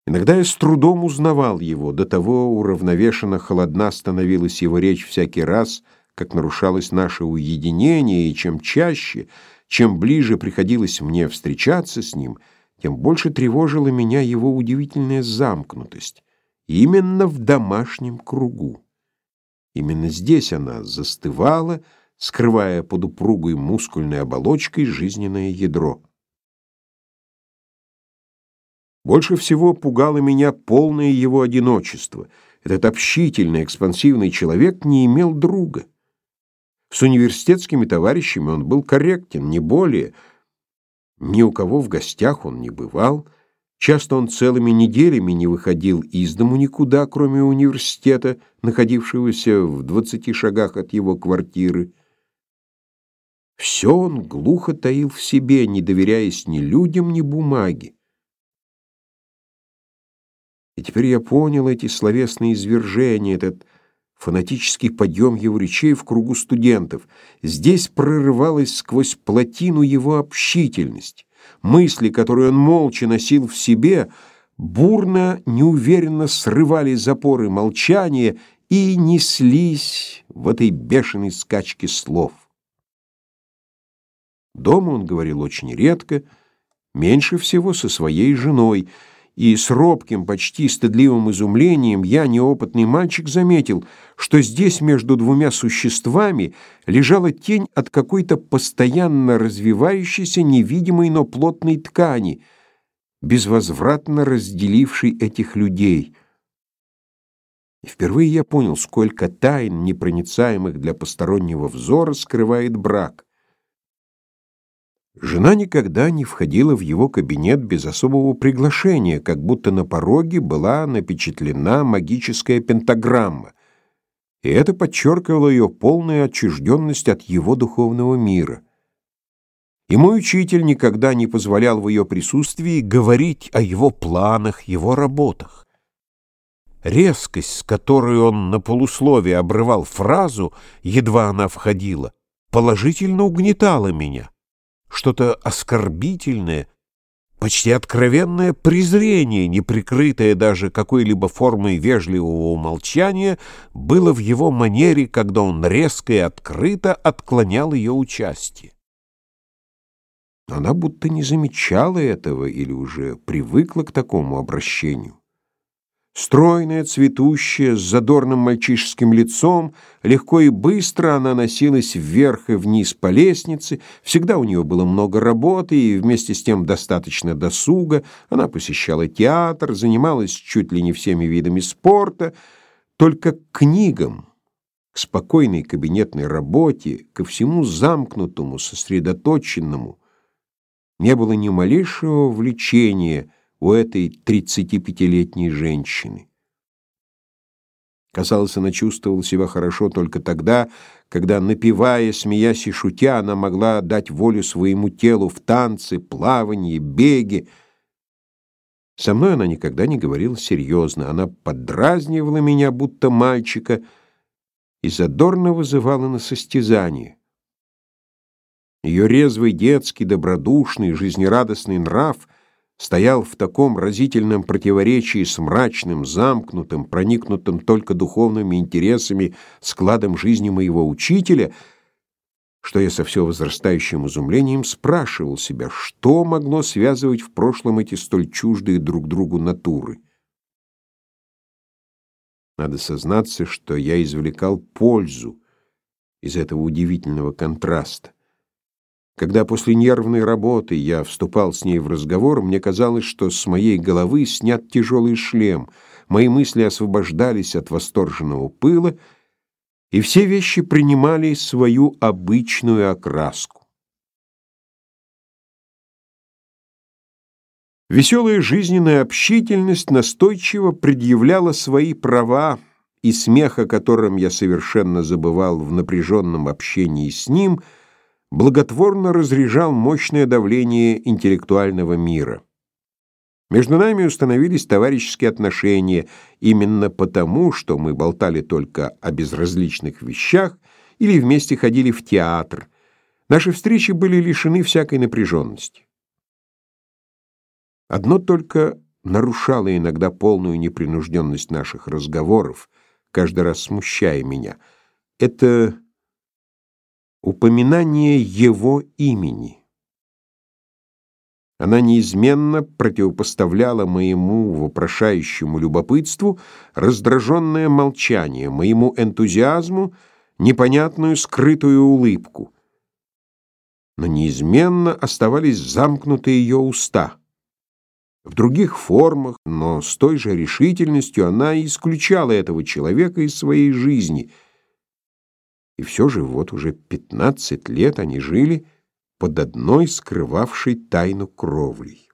Иногда я с трудом узнавал его, до того уравновешенно холодна становилась его речь всякий раз, как нарушалось наше уединение, и чем чаще, чем ближе приходилось мне встречаться с ним, тем больше тревожила меня его удивительная замкнутость, именно в домашнем кругу. Именно здесь она застывала, скрывая под упругой мускульной оболочкой жизненное ядро. Больше всего пугало меня полное его одиночество. Этот общительный, экспансивный человек не имел друга. С университетскими товарищами он был корректен, не более. Ни у кого в гостях он не бывал. Часто он целыми неделями не выходил из дому никуда, кроме университета, находившегося в 20 шагах от его квартиры. Все он глухо таил в себе, не доверяясь ни людям, ни бумаге. И теперь я понял эти словесные извержения, этот фанатический подъем его речей в кругу студентов. Здесь прорывалась сквозь плотину его общительность. Мысли, которые он молча носил в себе, бурно, неуверенно срывали запоры молчания и неслись в этой бешеной скачке слов. Дома он говорил очень редко, меньше всего со своей женой, и с робким, почти стыдливым изумлением я, неопытный мальчик, заметил, что здесь между двумя существами лежала тень от какой-то постоянно развивающейся невидимой, но плотной ткани, безвозвратно разделившей этих людей. И впервые я понял, сколько тайн, непроницаемых для постороннего взора, скрывает брак. Жена никогда не входила в его кабинет без особого приглашения, как будто на пороге была напечатлена магическая пентаграмма, и это подчеркивало ее полную отчужденность от его духовного мира. И мой учитель никогда не позволял в ее присутствии говорить о его планах, его работах. Резкость, с которой он на полусловие обрывал фразу, едва она входила, положительно угнетала меня. Что-то оскорбительное, почти откровенное презрение, не прикрытое даже какой-либо формой вежливого умолчания, было в его манере, когда он резко и открыто отклонял ее участие. Она будто не замечала этого или уже привыкла к такому обращению. Стройная, цветущая, с задорным мальчишеским лицом, легко и быстро она носилась вверх и вниз по лестнице, всегда у нее было много работы и вместе с тем достаточно досуга, она посещала театр, занималась чуть ли не всеми видами спорта, только к книгам, к спокойной кабинетной работе, ко всему замкнутому, сосредоточенному не было ни малейшего влечения у этой 35-летней женщины. Казалось, она чувствовала себя хорошо только тогда, когда, напевая, смеясь и шутя, она могла дать волю своему телу в танце, плавании, беге. Со мной она никогда не говорила серьезно, она поддразнивала меня, будто мальчика, и задорно вызывала на состязание. Ее резвый, детский, добродушный, жизнерадостный нрав стоял в таком разительном противоречии с мрачным, замкнутым, проникнутым только духовными интересами складом жизни моего учителя, что я со все возрастающим изумлением спрашивал себя, что могло связывать в прошлом эти столь чуждые друг другу натуры. Надо сознаться, что я извлекал пользу из этого удивительного контраста. Когда после нервной работы я вступал с ней в разговор, мне казалось, что с моей головы снят тяжелый шлем, мои мысли освобождались от восторженного пыла, и все вещи принимали свою обычную окраску. Веселая жизненная общительность настойчиво предъявляла свои права, и смех, о котором я совершенно забывал в напряженном общении с ним, благотворно разряжал мощное давление интеллектуального мира. Между нами установились товарищеские отношения именно потому, что мы болтали только о безразличных вещах или вместе ходили в театр. Наши встречи были лишены всякой напряженности. Одно только нарушало иногда полную непринужденность наших разговоров, каждый раз смущая меня, это упоминание его имени. Она неизменно противопоставляла моему вопрошающему любопытству раздраженное молчание, моему энтузиазму непонятную скрытую улыбку. Но неизменно оставались замкнуты ее уста. В других формах, но с той же решительностью она исключала этого человека из своей жизни. И все же вот уже 15 лет они жили под одной скрывавшей тайну кровлей.